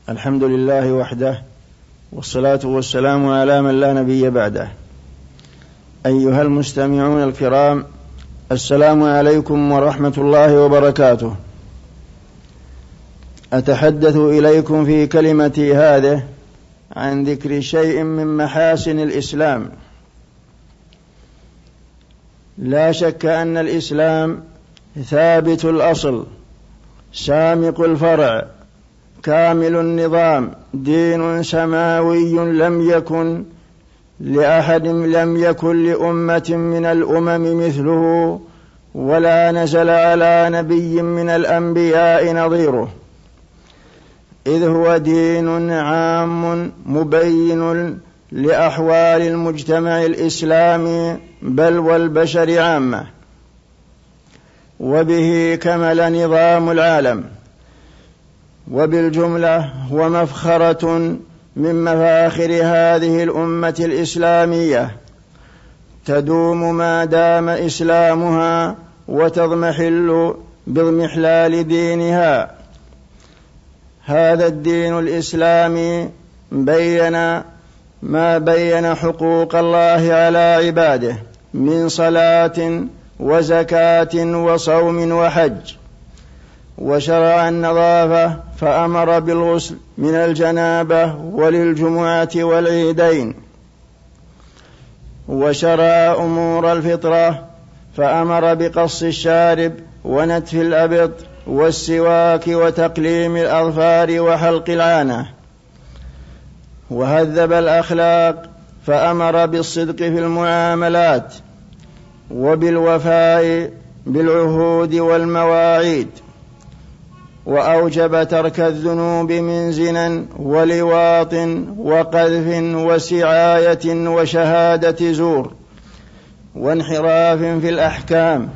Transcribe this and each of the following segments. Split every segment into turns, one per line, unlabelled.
الحمد لله وحده، والصلاة والسلام على من لا نبي بعده. أيها المستمعون الكرام، السلام عليكم ورحمة الله وبركاته. أتحدث إليكم في كلمتي هذه عن ذكر شيء من محاسن الإسلام. لا شك أن الإسلام ثابت الأصل، سامق الفرع، كامل النظام، دين سماوي لم يكن لأمة من الأمم مثله، ولا نزل على نبي من الأنبياء نظيره، إذ هو دين عام مبين لأحوال المجتمع الإسلامي بل والبشر عامة، وبه كمل نظام العالم، وبالجملة هو مفخرة من مفاخر هذه الأمة الإسلامية، تدوم ما دام إسلامها وتضمحل باضمحلال دينها. هذا الدين الإسلامي بين حقوق الله على عباده من صلاة وزكاة وصوم وحج، وشرع النظافة فأمر بالغسل من الجنابة وللجمعة والعيدين، وشرع أمور الفطرة فأمر بقص الشارب ونتف الأبط والسواك وتقليم الأظفار وحلق العانة، وهذب الأخلاق فأمر بالصدق في المعاملات وبالوفاء بالعهود والمواعيد، وأوجب ترك الذنوب من زنا ولواط وقذف وسعاية وشهادة زور وانحراف في الأحكام،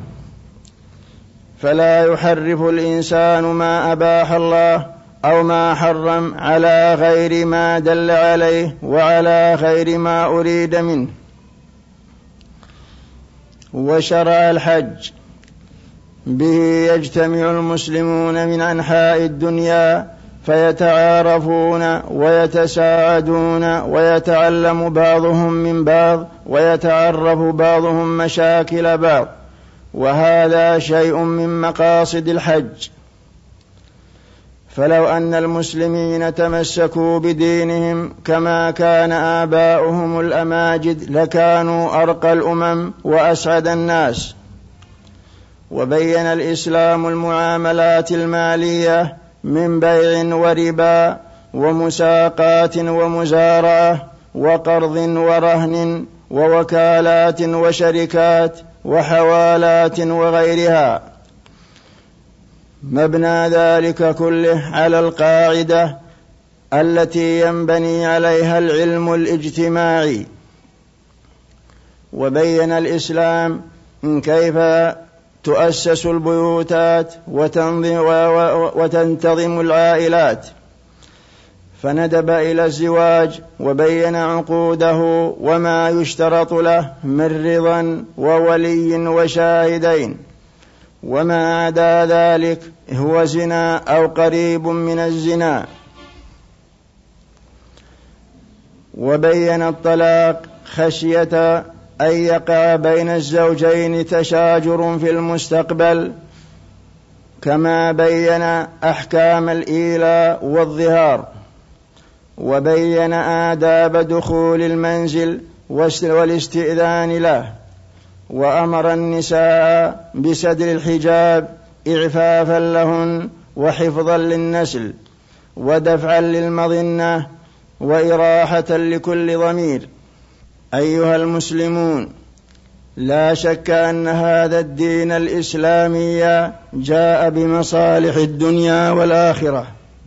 فلا يحرف الإنسان ما أباح الله أو ما حرم على غير ما دل عليه وعلى غير ما أريد منه. وشرع الحج، به يجتمع المسلمون من أنحاء الدنيا فيتعارفون ويتساعدون ويتعلم بعضهم من بعض ويتعرف بعضهم مشاكل بعض، وهذا شيء من مقاصد الحج. فلو أن المسلمين تمسكوا بدينهم كما كان آباؤهم الأماجد لكانوا أرقى الأمم وأسعد الناس. وبين الإسلام المعاملات المالية من بيع وربا ومساقات ومزارعة وقرض ورهن ووكالات وشركات وحوالات وغيرها، مبنى ذلك كله على القاعدة التي ينبني عليها العلم الاجتماعي. وبين الإسلام كيف تؤسس البيوتات وتنتظم العائلات، فندب إلى الزواج وبين عقوده وما يشترط له من رضا وولي وشاهدين، وما عدا ذلك هو زنا أو قريب من الزنا. وبين الطلاق خشية أن يقع بين الزوجين تشاجر في المستقبل، كما بين أحكام الإيلاء والظهار، وبين آداب دخول المنزل والاستئذان له، وأمر النساء بسدل الحجاب إعفافا لهن وحفظا للنسل ودفعا للمظنة وإراحة لكل ضمير. أيها المسلمون، لا شك أن هذا الدين الإسلامي جاء بمصالح الدنيا والآخرة،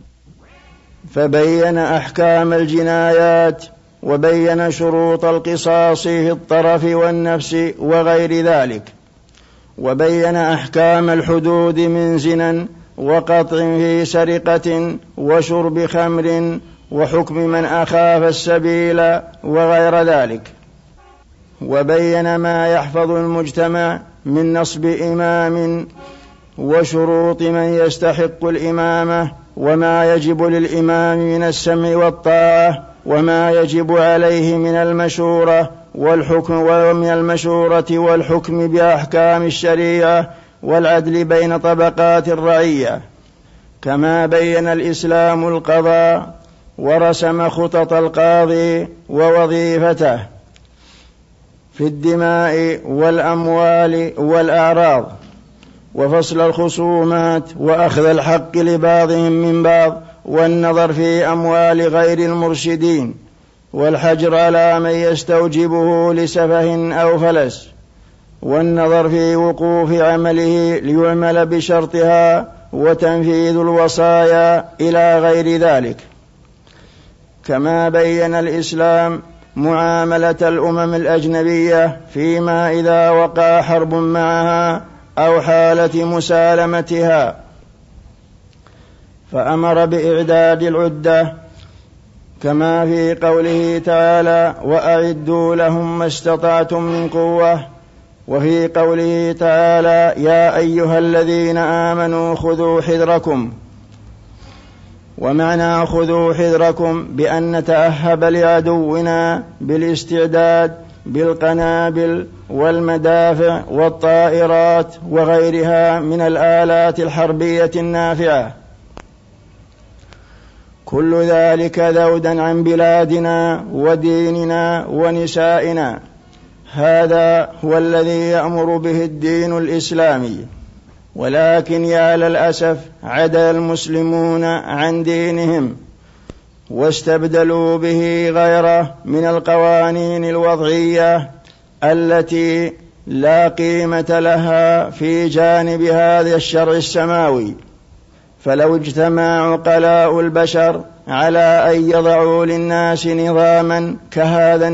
فبين أحكام الجنايات وبين شروط القصاص في الطرف والنفس وغير ذلك، وبين أحكام الحدود من زنا وقطع في سرقة وشرب خمر وحكم من أخاف السبيل وغير ذلك، وبين ما يحفظ المجتمع من نصب إمام وشروط من يستحق الإمامة وما يجب للإمام من السمع والطاعة، وما يجب عليه من المشورة والحكم بأحكام الشريعة والعدل بين طبقات الرعية. كما بين الإسلام القضاء ورسم خطط القاضي ووظيفته في الدماء والأموال والأعراض، وفصل الخصومات، وأخذ الحق لبعضهم من بعض، والنظر في أموال غير المرشدين، والحجر على من يستوجبه لسفه أو فلس، والنظر في وقوف عمله ليعمل بشرطها، وتنفيذ الوصايا إلى غير ذلك. كما بين الإسلام معاملة الأمم الأجنبية فيما إذا وقع حرب معها أو حالة مسالمتها، فأمر بإعداد العدة كما في قوله تعالى: وأعدوا لهم ما استطعتم من قوة، وفي قوله تعالى: يا أيها الذين آمنوا خذوا حذركم. ومعنى خذوا حذركم بأن نتأهب لعدونا بالاستعداد بالقنابل والمدافع والطائرات وغيرها من الآلات الحربية النافعة، كل ذلك ذودا عن بلادنا وديننا ونسائنا. هذا هو الذي يأمر به الدين الإسلامي، ولكن يا للأسف عدل المسلمون عن دينهم واستبدلوا به غيره من القوانين الوضعية التي لا قيمة لها في جانب هذا الشرع السماوي. فلو اجتمع عقلاء البشر على أن يضعوا للناس نظاما كهذا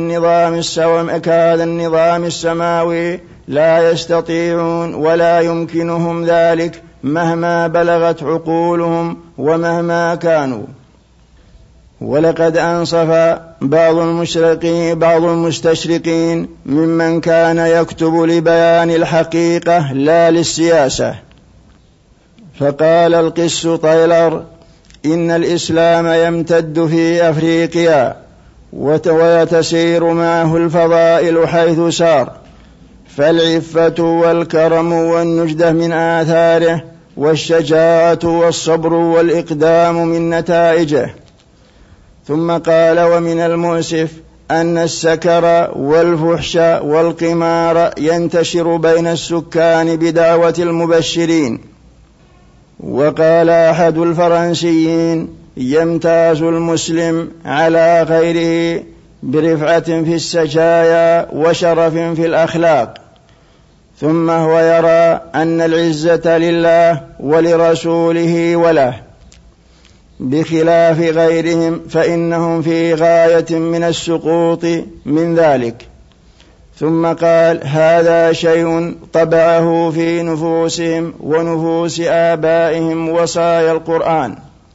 النظام السماوي لا يستطيعون ولا يمكنهم ذلك مهما بلغت عقولهم ومهما كانوا. ولقد أنصف بعض المستشرقين ممن كان يكتب لبيان الحقيقة لا للسياسة، فقال القس طيلر: إن الإسلام يمتد في أفريقيا ويتسير معه الفضائل حيث سار، فالعفة والكرم والنجدة من آثاره، والشجاعة والصبر والإقدام من نتائجه. ثم قال: ومن المؤسف أن السكر والفحش والقمار ينتشر بين السكان بدعوة المبشرين. وقال أحد الفرنسيين: يمتاز المسلم على غيره برفعة في السجايا وشرف في الأخلاق، ثم هو يرى أن العزة لله ولرسوله وله، بخلاف غيرهم فإنهم في غاية من السقوط من ذلك. ثم قال: هذا شيء طبعه في نفوسهم ونفوس آبائهم وصايا القرآن.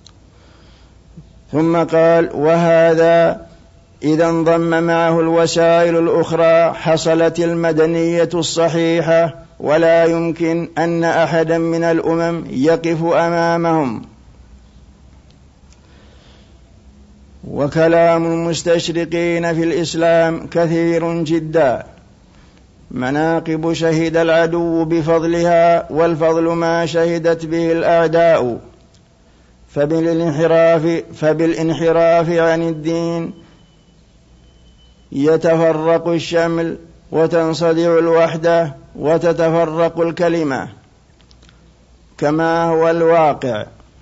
ثم قال: وهذا إذا انضم معه الوسائل الأخرى حصلت المدنية الصحيحة، ولا يمكن أن أحدا من الأمم يقف أمامهم. وكلام المستشرقين في الإسلام كثير جدا. مناقب شهد العدو بفضلها، والفضل ما شهدت به الأعداء، فبالانحراف عن الدين يتفرق الشمل وتنصدع الوحدة وتتفرق الكلمة كما هو الواقع.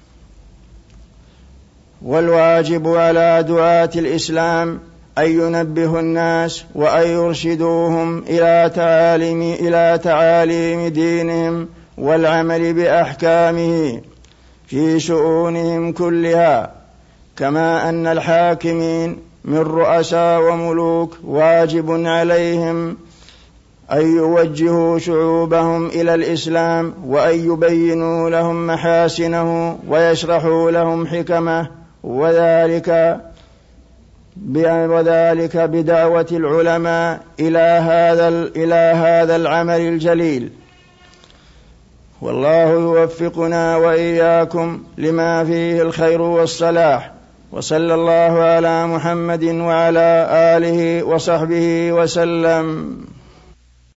والواجب على دعاة الإسلام أن ينبهوا الناس وأن يرشدوهم إلى تعاليم دينهم والعمل بأحكامه في شؤونهم كلها، كما أن الحاكمين من رؤساء وملوك واجب عليهم أن يوجهوا شعوبهم إلى الإسلام، وأن يبينوا لهم محاسنه ويشرحوا لهم حكمه، وذلك بدعوة العلماء إلى هذا العمل الجليل. والله يوفقنا وإياكم لما فيه الخير والصلاح. وصلى الله على محمد وعلى آله وصحبه وسلم.